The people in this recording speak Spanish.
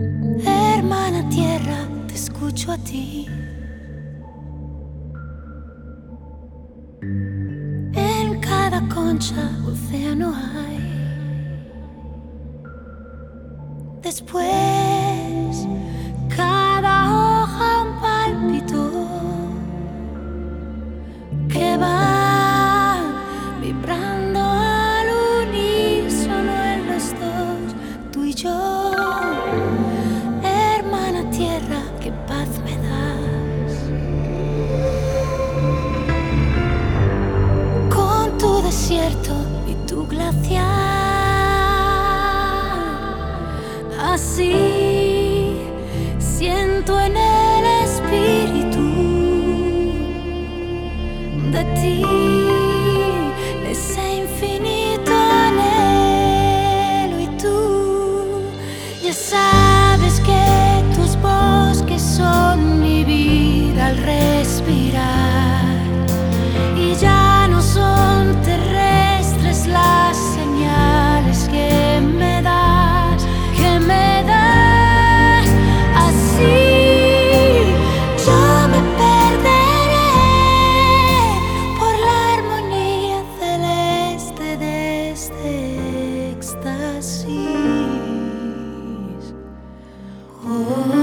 Hermana tierra, te escucho a ti. En cada concha, océano hay. Después, cada hoja un pálpito que va vibrando al unísono en los dos, tú y yo. Hermana tierra, qué paz me das. Con tu desierto y tu glaciar, así siento en el espíritu de ti ese infinito anhelo, y tú ya sabes que tus bosques son mi vida al respirar, y ya no son terrestres las señales que me das, así yo me perderé por la armonía celeste de este éxtasis. Oh.